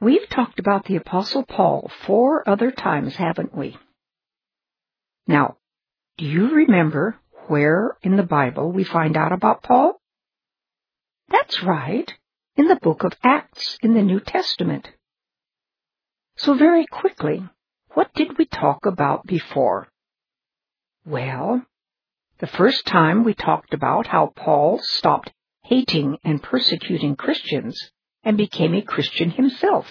We've talked about the Apostle Paul 4 other times, haven't we? Now, do you remember where in the Bible we find out about Paul? That's right, in the book of Acts in the New Testament. So very quickly, what did we talk about before? Well, the first time we talked about how Paul stopped hating and persecuting Christians and became a Christian himself.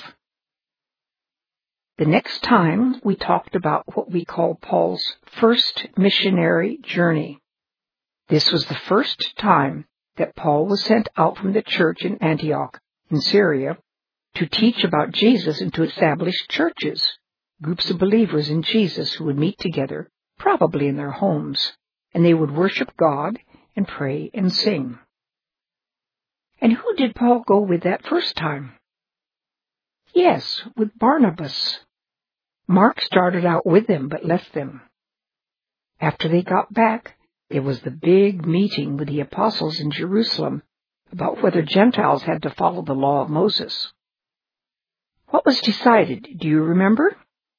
The next time we talked about what we call Paul's first missionary journey. This was the first time that Paul was sent out from the church in Antioch, in Syria, to teach about Jesus and to establish churches, groups of believers in Jesus who would meet together, probably in their homes, and they would worship God and pray and sing. And who did Paul go with that first time? Yes, with Barnabas. Mark started out with them but left them. After they got back, there was the big meeting with the apostles in Jerusalem about whether Gentiles had to follow the law of Moses. What was decided, do you remember?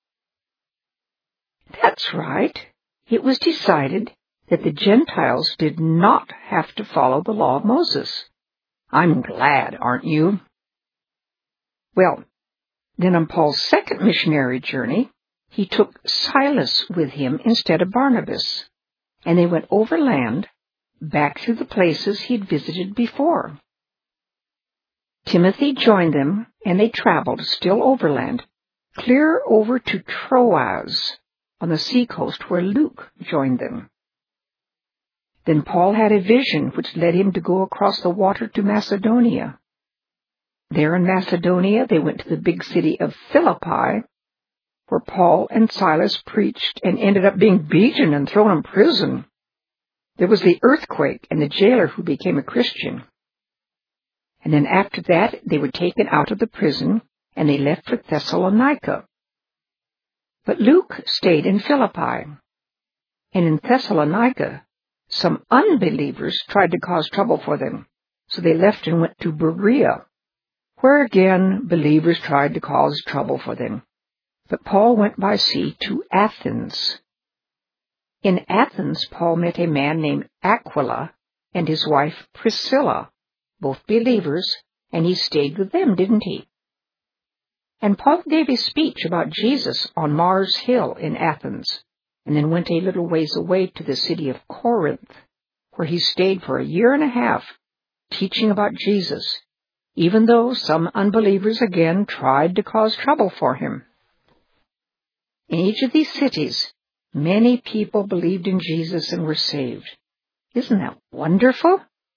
That's right. It was decided that the Gentiles did not have to follow the law of Moses. I'm glad, aren't you? Well, then on Paul's second missionary journey, he took Silas with him instead of Barnabas, and they went overland back to the places he'd visited before. Timothy joined them, and they traveled still overland, clear over to Troas on the seacoast where Luke joined them. Then Paul had a vision which led him to go across the water to Macedonia. There in Macedonia, they went to the big city of Philippi, where Paul and Silas preached and ended up being beaten and thrown in prison. There was the earthquake and the jailer who became a Christian. And then after that, they were taken out of the prison and they left for Thessalonica. But Luke stayed in Philippi. And in Thessalonica, some unbelievers tried to cause trouble for them, so they left and went to Berea, where again believers tried to cause trouble for them. But Paul went by sea to Athens. In Athens, Paul met a man named Aquila and his wife Priscilla, both believers, and he stayed with them, didn't he? And Paul gave a speech about Jesus on Mars Hill in Athens, and then went a little ways away to the city of Corinth, where he stayed for 1.5 years, teaching about Jesus, even though some unbelievers again tried to cause trouble for him. In each of these cities, many people believed in Jesus and were saved. Isn't that wonderful?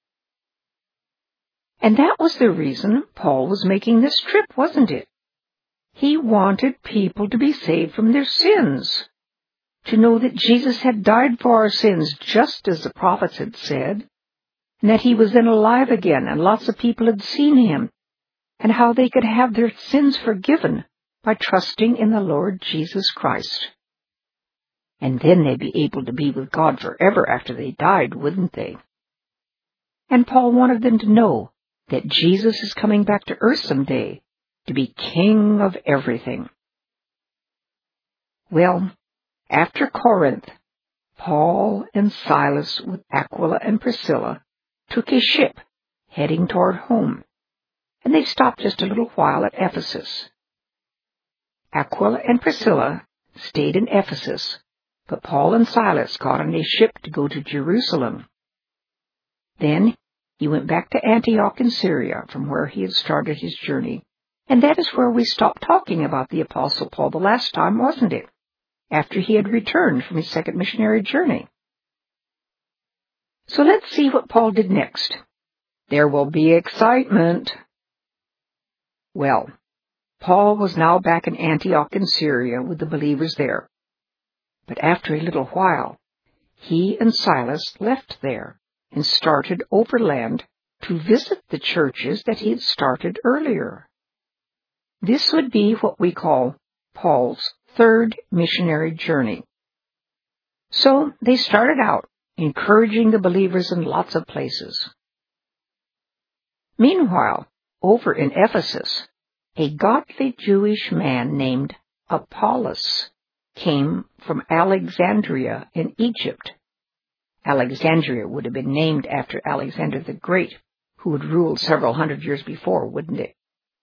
And that was the reason Paul was making this trip, wasn't it? He wanted people to be saved from their sins, to know that Jesus had died for our sins just as the prophets had said, and that he was then alive again and lots of people had seen him, and how they could have their sins forgiven by trusting in the Lord Jesus Christ. And then they'd be able to be with God forever after they died, wouldn't they? And Paul wanted them to know that Jesus is coming back to earth someday to be king of everything. Well, after Corinth, Paul and Silas with Aquila and Priscilla took a ship heading toward home, and they stopped just a little while at Ephesus. Aquila and Priscilla stayed in Ephesus, but Paul and Silas got on a ship to go to Jerusalem. Then he went back to Antioch in Syria, from where he had started his journey, and that is where we stopped talking about the Apostle Paul the last time, wasn't it? After he had returned from his second missionary journey. So let's see what Paul did next. There will be excitement. Well, Paul was now back in Antioch in Syria with the believers there. But after a little while, he and Silas left there and started overland to visit the churches that he had started earlier. This would be what we call Paul's third missionary journey. So they started out encouraging the believers in lots of places. Meanwhile, over in Ephesus, A godly Jewish man named Apollos came from Alexandria in Egypt. Alexandria would have been named after Alexander the Great, who had ruled several hundred years before, wouldn't it?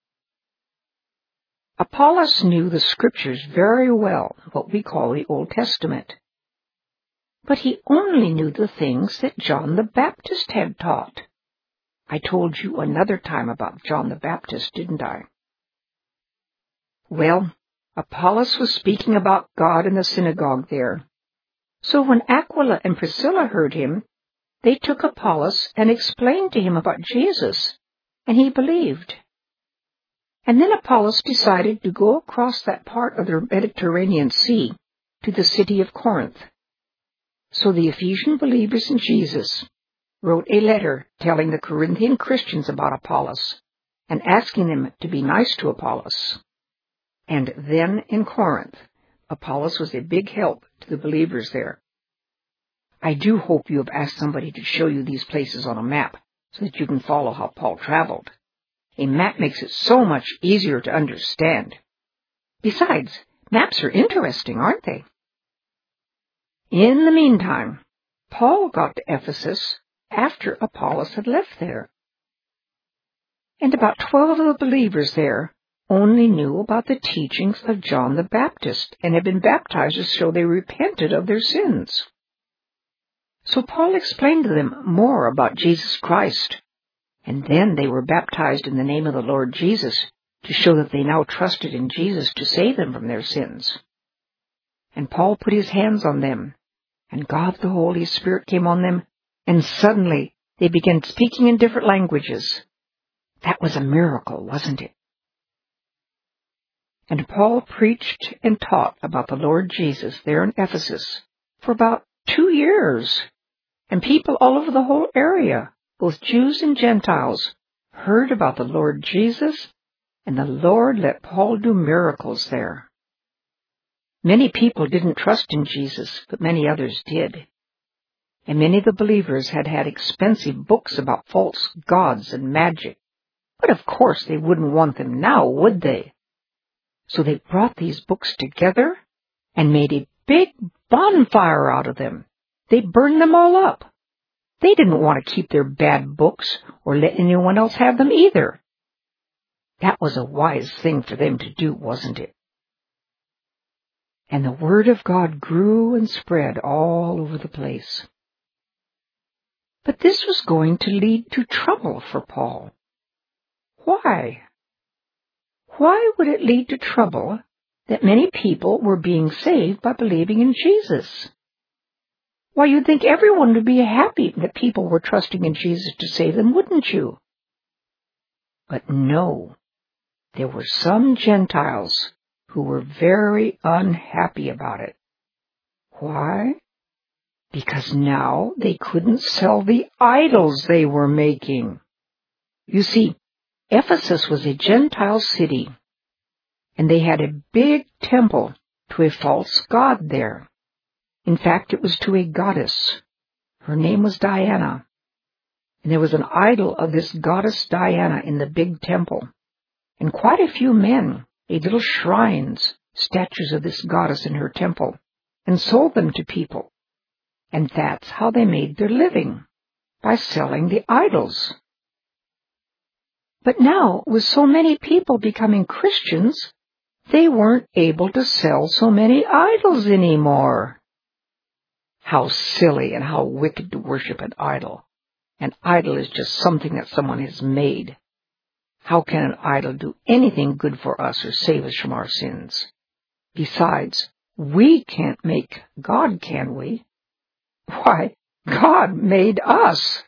Apollos knew the Scriptures very well, what we call the Old Testament. But he only knew the things that John the Baptist had taught. I told you another time about John the Baptist, didn't I? Well, Apollos was speaking about God in the synagogue there. So when Aquila and Priscilla heard him, they took Apollos and explained to him about Jesus, and he believed. And then Apollos decided to go across that part of the Mediterranean Sea to the city of Corinth. So the Ephesian believers in Jesus wrote a letter telling the Corinthian Christians about Apollos and asking them to be nice to Apollos. And then in Corinth, Apollos was a big help to the believers there. I do hope you have asked somebody to show you these places on a map so that you can follow how Paul traveled. A map makes it so much easier to understand. Besides, maps are interesting, aren't they? In the meantime, Paul got to Ephesus after Apollos had left there. And about 12 of the believers there only knew about the teachings of John the Baptist and had been baptized to show they repented of their sins. So Paul explained to them more about Jesus Christ, and then they were baptized in the name of the Lord Jesus to show that they now trusted in Jesus to save them from their sins. And Paul put his hands on them, and God the Holy Spirit came on them, and suddenly they began speaking in different languages. That was a miracle, wasn't it? And Paul preached and taught about the Lord Jesus there in Ephesus for about 2 years, and people all over the whole area, both Jews and Gentiles, heard about the Lord Jesus, and the Lord let Paul do miracles there. Many people didn't trust in Jesus, but many others did. And many of the believers had had expensive books about false gods and magic. But of course they wouldn't want them now, would they? So they brought these books together and made a big bonfire out of them. They burned them all up. They didn't want to keep their bad books or let anyone else have them either. That was a wise thing for them to do, wasn't it? And the Word of God grew and spread all over the place. But this was going to lead to trouble for Paul. Why? Why would it lead to trouble that many people were being saved by believing in Jesus? Why, you'd think everyone would be happy that people were trusting in Jesus to save them, wouldn't you? But no, there were some Gentiles who were very unhappy about it. Why? Because now they couldn't sell the idols they were making. You see, Ephesus was a Gentile city, and they had a big temple to a false god there. In fact, it was to a goddess. Her name was Diana, and there was an idol of this goddess Diana in the big temple, and quite a few men made little shrines, statues of this goddess in her temple, and sold them to people. And that's how they made their living, by selling the idols. But now, with so many people becoming Christians, they weren't able to sell so many idols anymore. How silly and how wicked to worship an idol. An idol is just something that someone has made. How can an idol do anything good for us or save us from our sins? Besides, we can't make God, can we? Why, God made us.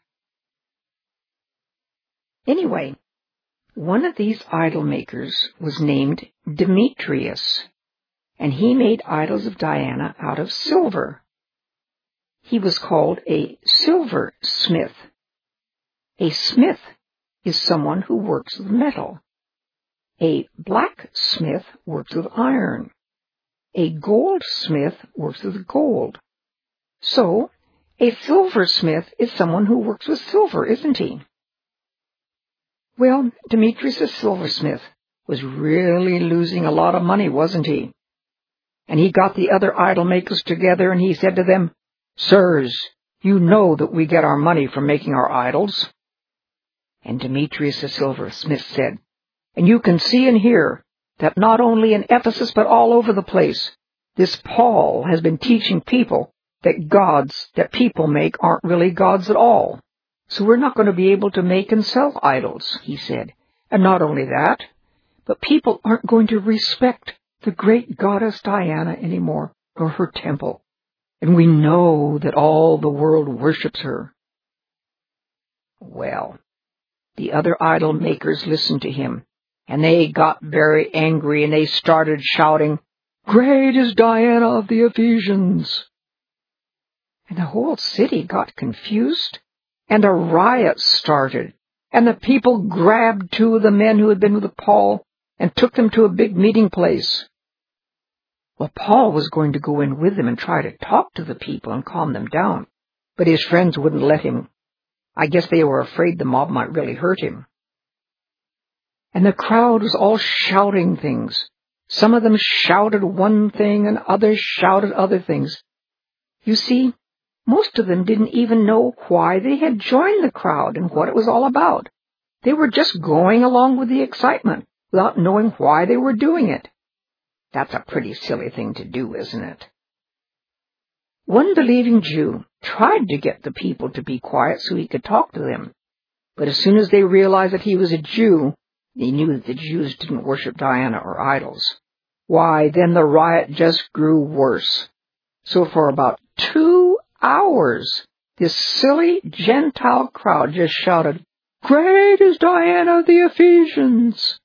Anyway, one of these idol makers was named Demetrius, and he made idols of Diana out of silver. He was called a silversmith. A smith is someone who works with metal. A blacksmith works with iron. A goldsmith works with gold. So, a silversmith is someone who works with silver, isn't he? Well, Demetrius is a silversmith, was really losing a lot of money, wasn't he? And he got the other idol makers together and he said to them, "Sirs, you know that we get our money from making our idols." And Demetrius the silversmith said, "And you can see and hear that not only in Ephesus but all over the place, this Paul has been teaching people that gods that people make aren't really gods at all. So we're not going to be able to make and sell idols," he said. "And not only that, but people aren't going to respect the great goddess Diana anymore, or her temple. And we know that all the world worships her." Well, the other idol makers listened to him, and they got very angry, and they started shouting, "Great is Diana of the Ephesians!" And the whole city got confused, and a riot started, and the people grabbed two of the men who had been with Paul and took them to a big meeting place. Well, Paul was going to go in with them and try to talk to the people and calm them down, but his friends wouldn't let him. I guess they were afraid the mob might really hurt him. And the crowd was all shouting things. Some of them shouted one thing and others shouted other things. You see, most of them didn't even know why they had joined the crowd and what it was all about. They were just going along with the excitement without knowing why they were doing it. That's a pretty silly thing to do, isn't it? One believing Jew tried to get the people to be quiet so he could talk to them. But as soon as they realized that he was a Jew, they knew that the Jews didn't worship Diana or idols. Why, then the riot just grew worse. So for about 2 hours, this silly Gentile crowd just shouted, "Great is Diana of the Ephesians!"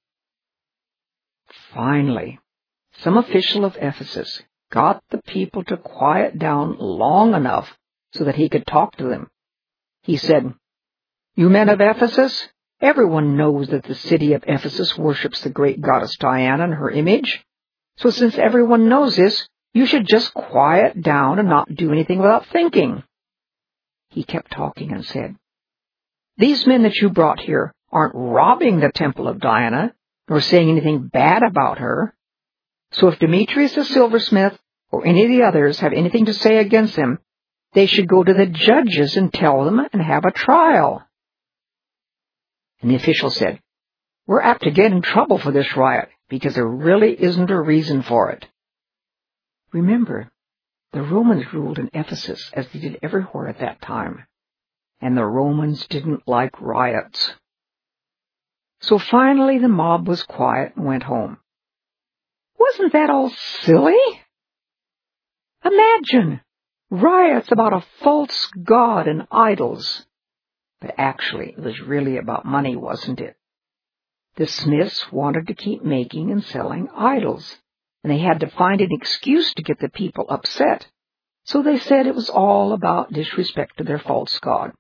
Finally, some official of Ephesus got the people to quiet down long enough so that he could talk to them. He said, "You men of Ephesus, everyone knows that the city of Ephesus worships the great goddess Diana and her image. So since everyone knows this, you should just quiet down and not do anything without thinking." He kept talking and said, "These men that you brought here aren't robbing the temple of Diana, nor saying anything bad about her. So if Demetrius the silversmith or any of the others have anything to say against them, they should go to the judges and tell them and have a trial." And the official said, "We're apt to get in trouble for this riot because there really isn't a reason for it." Remember, the Romans ruled in Ephesus as they did everywhere at that time, and the Romans didn't like riots. So finally the mob was quiet and went home. Wasn't that all silly? Imagine riots about a false god and idols. But actually, it was really about money, wasn't it? The smiths wanted to keep making and selling idols, and they had to find an excuse to get the people upset. So they said it was all about disrespect to their false god.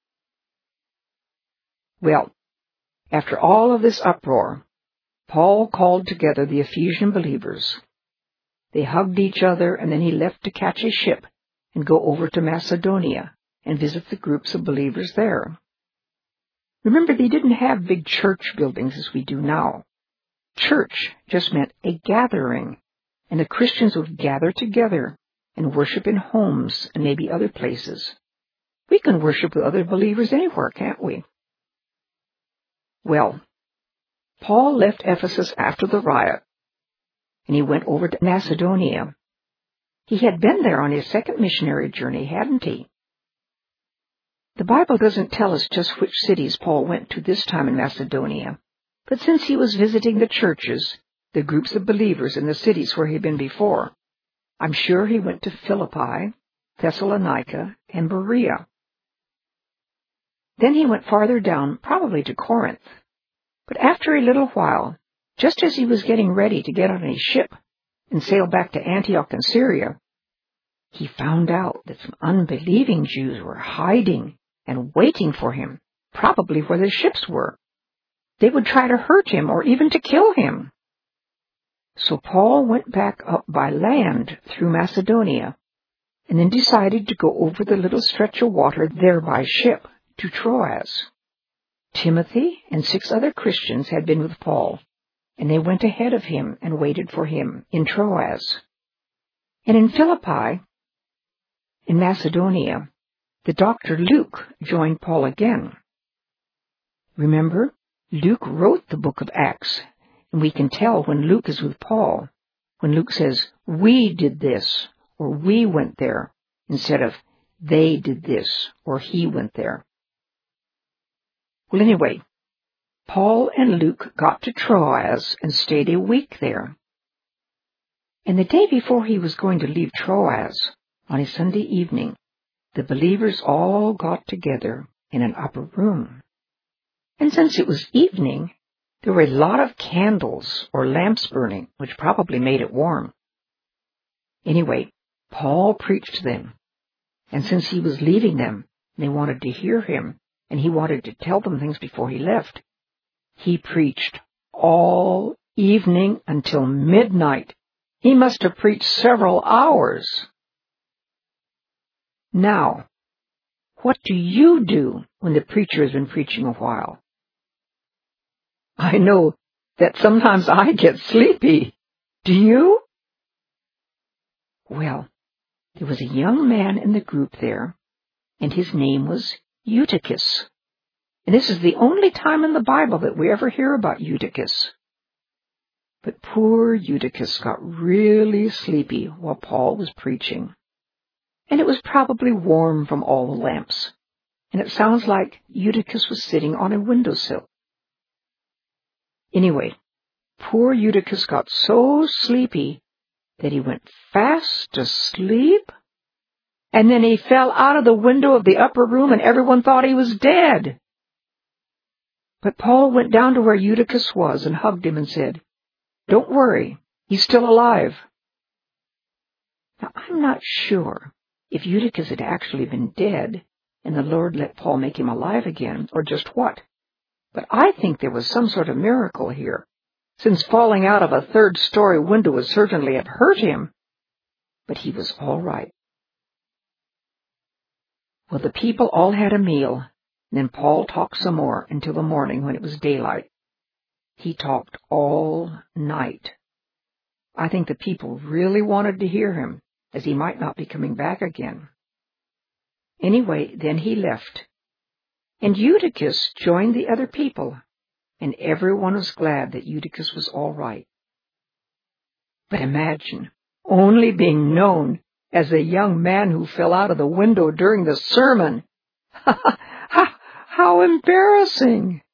Well, after all of this uproar, Paul called together the Ephesian believers. They hugged each other, and then he left to catch a ship and go over to Macedonia and visit the groups of believers there. Remember, they didn't have big church buildings as we do now. Church just meant a gathering, and the Christians would gather together and worship in homes and maybe other places. We can worship with other believers anywhere, can't we? Well, Paul left Ephesus after the riot, and he went over to Macedonia. He had been there on his second missionary journey, hadn't he? The Bible doesn't tell us just which cities Paul went to this time in Macedonia, but since he was visiting the churches, the groups of believers in the cities where he'd been before, I'm sure he went to Philippi, Thessalonica, and Berea. Then he went farther down, probably to Corinth. But after a little while, just as he was getting ready to get on a ship and sail back to Antioch in Syria, he found out that some unbelieving Jews were hiding and waiting for him, probably where the ships were. They would try to hurt him or even to kill him. So Paul went back up by land through Macedonia, and then decided to go over the little stretch of water there by ship to Troas. Timothy and 6 other Christians had been with Paul, and they went ahead of him and waited for him in Troas. And in Philippi, in Macedonia, the doctor Luke joined Paul again. Remember, Luke wrote the book of Acts, and we can tell when Luke is with Paul, when Luke says, "We did this," or "we went there," instead of "they did this," or "he went there." Well, anyway, Paul and Luke got to Troas and stayed a week there. And the day before he was going to leave Troas, on a Sunday evening, the believers all got together in an upper room. And since it was evening, there were a lot of candles or lamps burning, which probably made it warm. Anyway, Paul preached to them, and since he was leaving them, they wanted to hear him, and he wanted to tell them things before he left. He preached all evening until midnight. He must have preached several hours. Now, what do you do when the preacher has been preaching a while? I know that sometimes I get sleepy. Do you? Well, there was a young man in the group there, and his name was Eutychus. And this is the only time in the Bible that we ever hear about Eutychus. But poor Eutychus got really sleepy while Paul was preaching. And it was probably warm from all the lamps. And it sounds like Eutychus was sitting on a windowsill. Anyway, poor Eutychus got so sleepy that he went fast asleep. And then he fell out of the window of the upper room and everyone thought he was dead. But Paul went down to where Eutychus was and hugged him and said, "Don't worry, he's still alive." Now, I'm not sure if Eutychus had actually been dead and the Lord let Paul make him alive again, or just what. But I think there was some sort of miracle here, since falling out of a third-story window would certainly have hurt him. But he was all right. Well, the people all had a meal, and then Paul talked some more until the morning when it was daylight. He talked all night. I think the people really wanted to hear him, as he might not be coming back again. Anyway, then he left. And Eutychus joined the other people, and everyone was glad that Eutychus was all right. But imagine only being known as the young man who fell out of the window during the sermon. How embarrassing!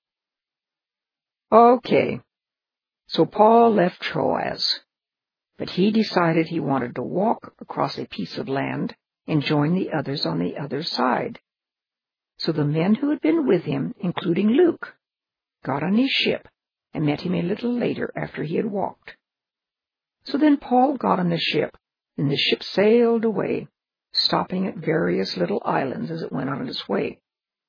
Okay, so Paul left Troas, but he decided he wanted to walk across a piece of land and join the others on the other side. So the men who had been with him, including Luke, got on his ship and met him a little later after he had walked. So then Paul got on the ship, and the ship sailed away, stopping at various little islands as it went on its way.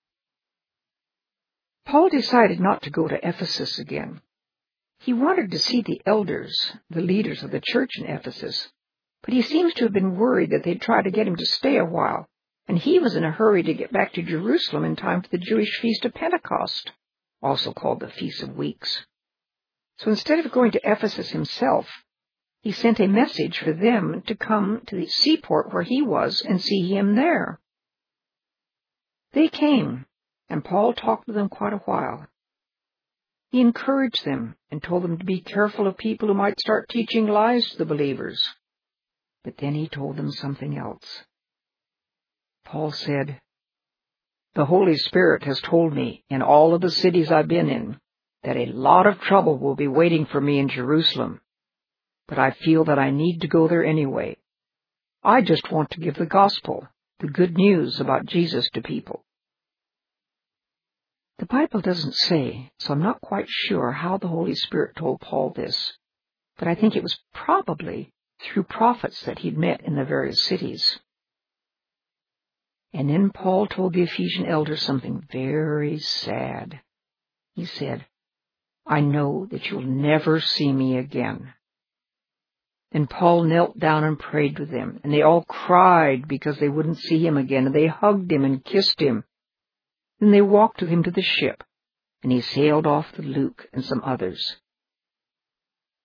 Paul decided not to go to Ephesus again. He wanted to see the elders, the leaders of the church in Ephesus, but he seems to have been worried that they'd try to get him to stay a while, and he was in a hurry to get back to Jerusalem in time for the Jewish Feast of Pentecost, also called the Feast of Weeks. So instead of going to Ephesus himself, he sent a message for them to come to the seaport where he was and see him there. They came, and Paul talked to them quite a while. He encouraged them and told them to be careful of people who might start teaching lies to the believers. But then he told them something else. Paul said, "The Holy Spirit has told me in all of the cities I've been in that a lot of trouble will be waiting for me in Jerusalem. But I feel that I need to go there anyway. I just want to give the gospel, the good news about Jesus to people." The Bible doesn't say, so I'm not quite sure how the Holy Spirit told Paul this, but I think it was probably through prophets that he'd met in the various cities. And then Paul told the Ephesian elders something very sad. He said, "I know that you'll never see me again." Then Paul knelt down and prayed with them, and they all cried because they wouldn't see him again, and they hugged him and kissed him. Then they walked with him to the ship, and he sailed off with Luke and some others.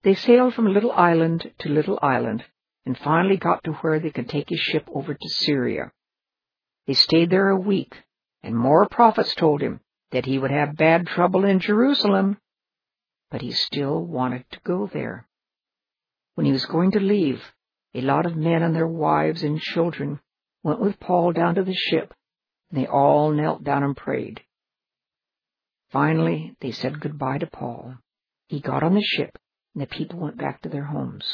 They sailed from little island to little island, and finally got to where they could take his ship over to Syria. They stayed there a week, and more prophets told him that he would have bad trouble in Jerusalem, but he still wanted to go there. When he was going to leave, a lot of men and their wives and children went with Paul down to the ship, and they all knelt down and prayed. Finally, they said goodbye to Paul. He got on the ship, and the people went back to their homes.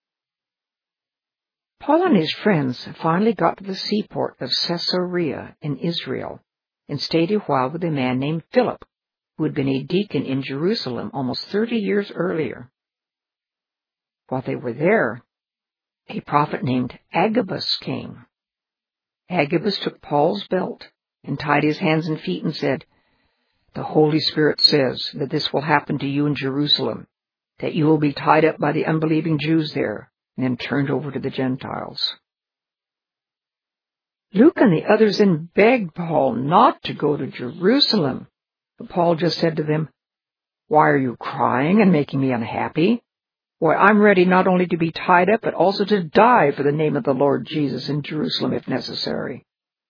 Paul and his friends finally got to the seaport of Caesarea in Israel and stayed a while with a man named Philip, who had been a deacon in Jerusalem almost 30 years earlier. While they were there, a prophet named Agabus came. Agabus took Paul's belt and tied his hands and feet and said, "The Holy Spirit says that this will happen to you in Jerusalem, that you will be tied up by the unbelieving Jews there and then turned over to the Gentiles." Luke and the others then begged Paul not to go to Jerusalem, but Paul just said to them, "Why are you crying and making me unhappy? Why, I'm ready not only to be tied up, but also to die for the name of the Lord Jesus in Jerusalem if necessary."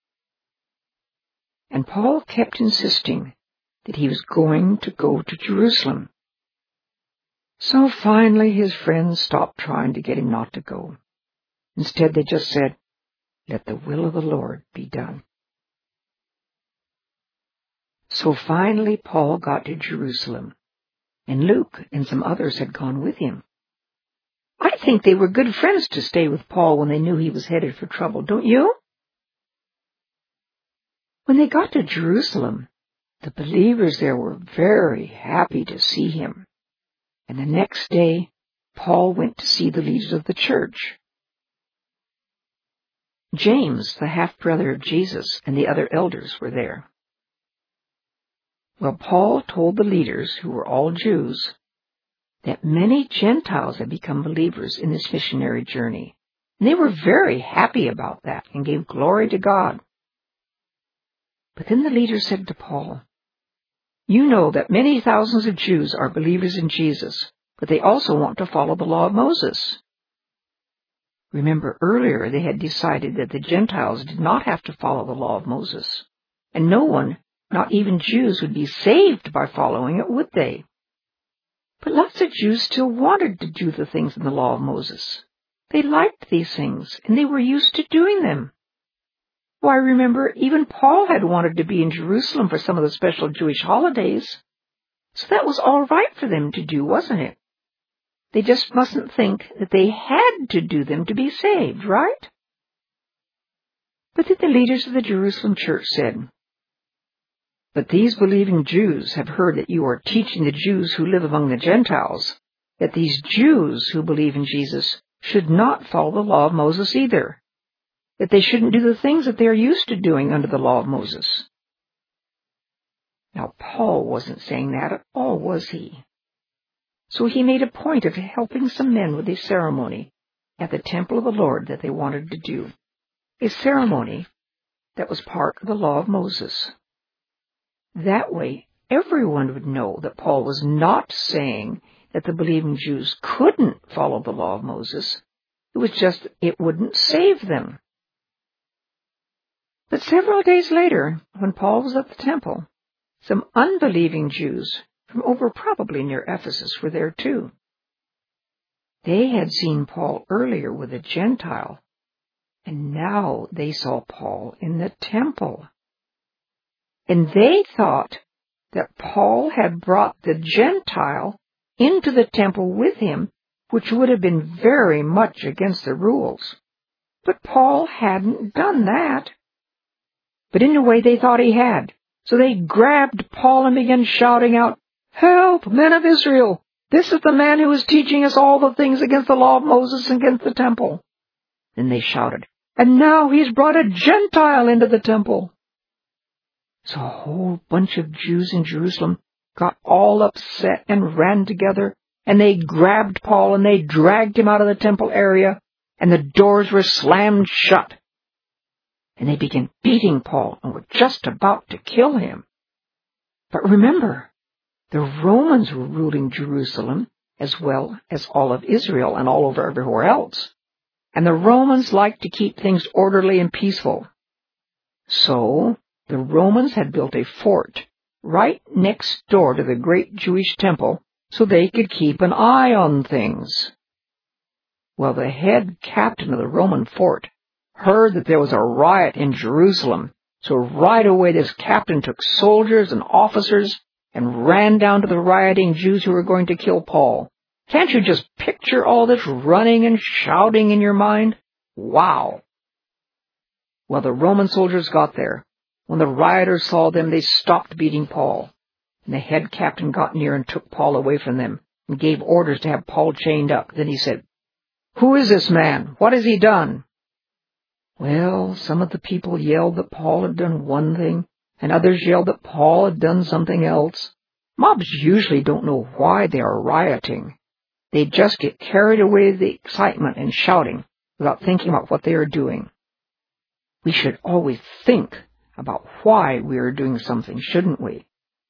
And Paul kept insisting that he was going to go to Jerusalem. So finally his friends stopped trying to get him not to go. Instead, they just said, "Let the will of the Lord be done." So finally Paul got to Jerusalem, and Luke and some others had gone with him. I think they were good friends to stay with Paul when they knew he was headed for trouble, don't you? When they got to Jerusalem, the believers there were very happy to see him. And the next day, Paul went to see the leaders of the church. James, the half-brother of Jesus, and the other elders were there. Well, Paul told the leaders, who were all Jews, that many Gentiles had become believers in this missionary journey. And they were very happy about that and gave glory to God. But then the leaders said to Paul, "You know that many thousands of Jews are believers in Jesus, but they also want to follow the law of Moses." Remember, earlier they had decided that the Gentiles did not have to follow the law of Moses, and no one, not even Jews, would be saved by following it, would they? But lots of Jews still wanted to do the things in the law of Moses. They liked these things, and they were used to doing them. Why, remember, even Paul had wanted to be in Jerusalem for some of the special Jewish holidays. So that was all right for them to do, wasn't it? They just mustn't think that they had to do them to be saved, right? But then the leaders of the Jerusalem church said, "But these believing Jews have heard that you are teaching the Jews who live among the Gentiles that these Jews who believe in Jesus should not follow the law of Moses either, that they shouldn't do the things that they are used to doing under the law of Moses." Now, Paul wasn't saying that at all, was he? So he made a point of helping some men with a ceremony at the temple of the Lord that they wanted to do, a ceremony that was part of the law of Moses. That way, everyone would know that Paul was not saying that the believing Jews couldn't follow the law of Moses. It was just it wouldn't save them. But several days later, when Paul was at the temple, some unbelieving Jews from over probably near Ephesus were there too. They had seen Paul earlier with a Gentile, and now they saw Paul in the temple. And they thought that Paul had brought the Gentile into the temple with him, which would have been very much against the rules. But Paul hadn't done that. But in a way they thought he had. So they grabbed Paul and began shouting out, "Help, men of Israel! This is the man who is teaching us all the things against the law of Moses and against the temple." Then they shouted, "And now he's brought a Gentile into the temple." So a whole bunch of Jews in Jerusalem got all upset and ran together, and they grabbed Paul and they dragged him out of the temple area, and the doors were slammed shut. And they began beating Paul and were just about to kill him. But remember, the Romans were ruling Jerusalem, as well as all of Israel and all over everywhere else. And the Romans liked to keep things orderly and peaceful. So the Romans had built a fort right next door to the great Jewish temple so they could keep an eye on things. Well, the head captain of the Roman fort heard that there was a riot in Jerusalem, so right away this captain took soldiers and officers and ran down to the rioting Jews who were going to kill Paul. Can't you just picture all this running and shouting in your mind? Wow! Well, the Roman soldiers got there. When the rioters saw them, they stopped beating Paul. And the head captain got near and took Paul away from them and gave orders to have Paul chained up. Then he said, "Who is this man? What has he done?" Well, some of the people yelled that Paul had done one thing, and others yelled that Paul had done something else. Mobs usually don't know why they are rioting. They just get carried away with the excitement and shouting without thinking about what they are doing. We should always think about why we are doing something, shouldn't we?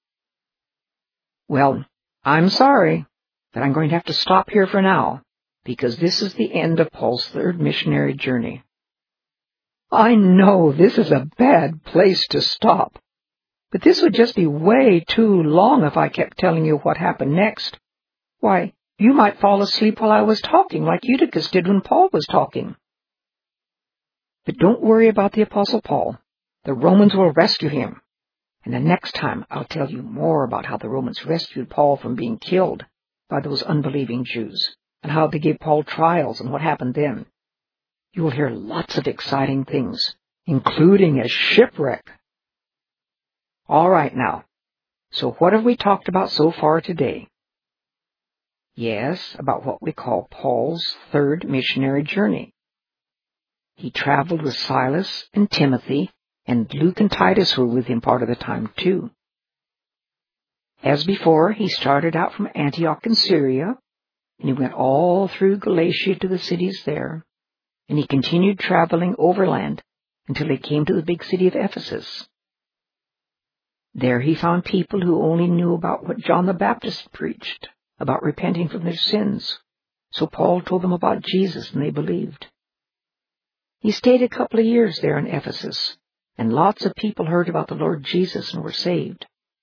Well, I'm sorry, but I'm going to have to stop here for now, because this is the end of Paul's third missionary journey. I know this is a bad place to stop, but this would just be way too long if I kept telling you what happened next. Why, you might fall asleep while I was talking, like Eutychus did when Paul was talking. But don't worry about the Apostle Paul. The Romans will rescue him. And the next time I'll tell you more about how the Romans rescued Paul from being killed by those unbelieving Jews, and how they gave Paul trials and what happened then. You will hear lots of exciting things, including a shipwreck. All right now, so what have we talked about so far today? Yes, about what we call Paul's third missionary journey. He traveled with Silas and Timothy, and Luke and Titus were with him part of the time too. As before, he started out from Antioch in Syria, and he went all through Galatia to the cities there, and he continued traveling overland until he came to the big city of Ephesus. There he found people who only knew about what John the Baptist preached, about repenting from their sins. So Paul told them about Jesus, and they believed. He stayed a couple of years there in Ephesus, and lots of people heard about the Lord Jesus and were saved.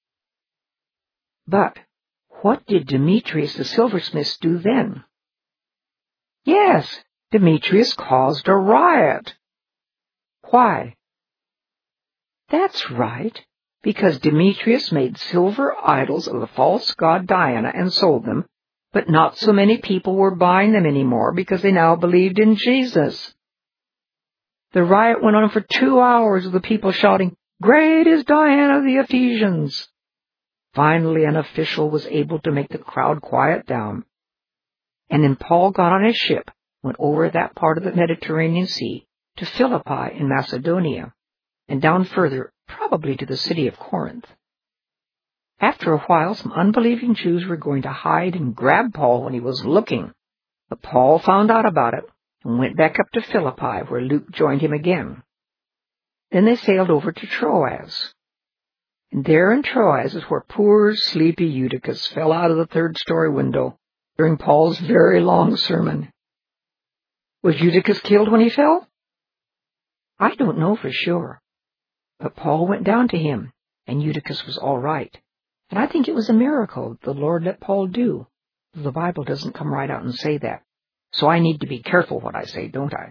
But what did Demetrius the silversmith do then? Yes, Demetrius caused a riot. Why? That's right, because Demetrius made silver idols of the false god Diana and sold them, but not so many people were buying them anymore because they now believed in Jesus. The riot went on for 2 hours with the people shouting, "Great is Diana of the Ephesians!" Finally, an official was able to make the crowd quiet down. And then Paul got on his ship, went over that part of the Mediterranean Sea to Philippi in Macedonia, and down further, probably to the city of Corinth. After a while, some unbelieving Jews were going to hide and grab Paul when he was looking, but Paul found out about it and went back up to Philippi, where Luke joined him again. Then they sailed over to Troas. And there in Troas is where poor, sleepy Eutychus fell out of the third-story window during Paul's very long sermon. Was Eutychus killed when he fell? I don't know for sure. But Paul went down to him, and Eutychus was all right. And I think it was a miracle the Lord let Paul do. The Bible doesn't come right out and say that. So I need to be careful what I say, don't I?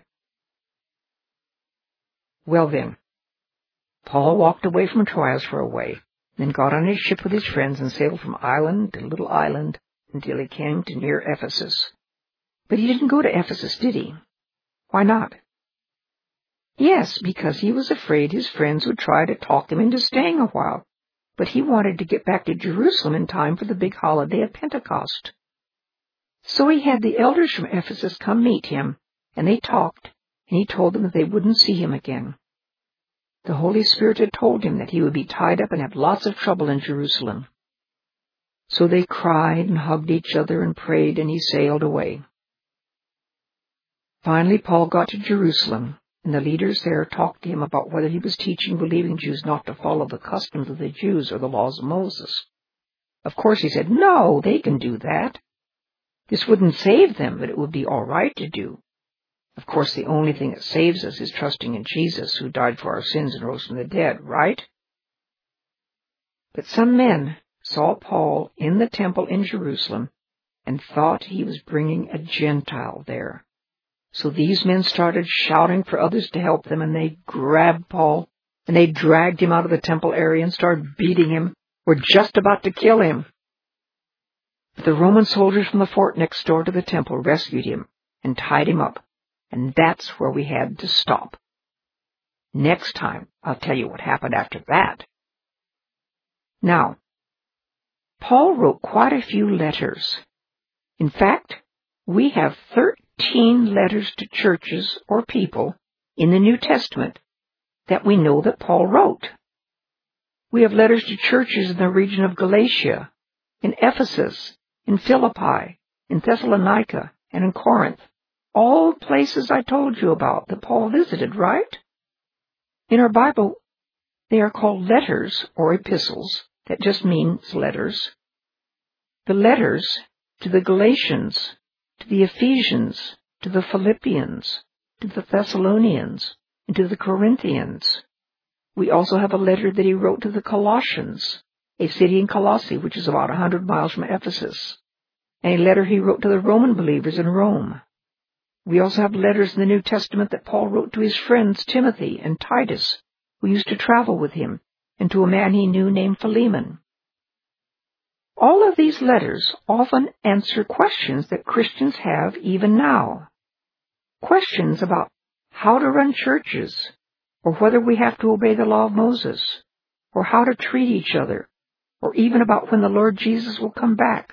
Well then, Paul walked away from Troas for a way, then got on his ship with his friends and sailed from island to little island until he came to near Ephesus. But he didn't go to Ephesus, did he? Why not? Yes, because he was afraid his friends would try to talk him into staying a while, but he wanted to get back to Jerusalem in time for the big holiday of Pentecost. So he had the elders from Ephesus come meet him, and they talked, and he told them that they wouldn't see him again. The Holy Spirit had told him that he would be tied up and have lots of trouble in Jerusalem. So they cried and hugged each other and prayed, and he sailed away. Finally, Paul got to Jerusalem, and the leaders there talked to him about whether he was teaching believing Jews not to follow the customs of the Jews or the laws of Moses. Of course, he said, no, they can do that. This wouldn't save them, but it would be all right to do. Of course, the only thing that saves us is trusting in Jesus, who died for our sins and rose from the dead, right? But some men saw Paul in the temple in Jerusalem and thought he was bringing a Gentile there. So these men started shouting for others to help them, and they grabbed Paul, and they dragged him out of the temple area and started beating him. Were just about to kill him. But the Roman soldiers from the fort next door to the temple rescued him and tied him up. And that's where we had to stop. Next time, I'll tell you what happened after that. Now, Paul wrote quite a few letters. In fact, we have 13 letters to churches or people in the New Testament that we know that Paul wrote. We have letters to churches in the region of Galatia, in Ephesus, in Philippi, in Thessalonica, and in Corinth. All places I told you about that Paul visited, right? In our Bible, they are called letters or epistles. That just means letters. The letters to the Galatians, to the Ephesians, to the Philippians, to the Thessalonians, and to the Corinthians. We also have a letter that he wrote to the Colossians, a city in Colossae, which is about 100 miles from Ephesus, and a letter he wrote to the Roman believers in Rome. We also have letters in the New Testament that Paul wrote to his friends Timothy and Titus, who used to travel with him, and to a man he knew named Philemon. All of these letters often answer questions that Christians have even now. Questions about how to run churches, or whether we have to obey the law of Moses, or how to treat each other, or even about when the Lord Jesus will come back.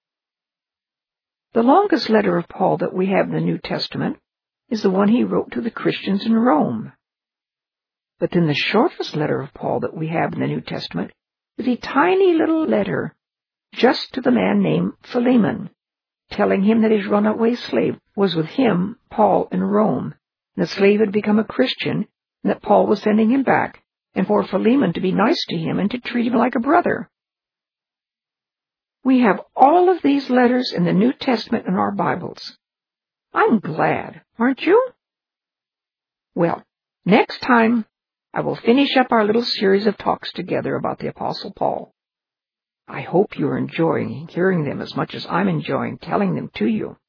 The longest letter of Paul that we have in the New Testament is the one he wrote to the Christians in Rome. But then the shortest letter of Paul that we have in the New Testament is a tiny little letter just to the man named Philemon, telling him that his runaway slave was with him, Paul, in Rome, and the slave had become a Christian, and that Paul was sending him back, and for Philemon to be nice to him and to treat him like a brother. We have all of these letters in the New Testament in our Bibles. I'm glad, aren't you? Well, next time I will finish up our little series of talks together about the Apostle Paul. I hope you're enjoying hearing them as much as I'm enjoying telling them to you.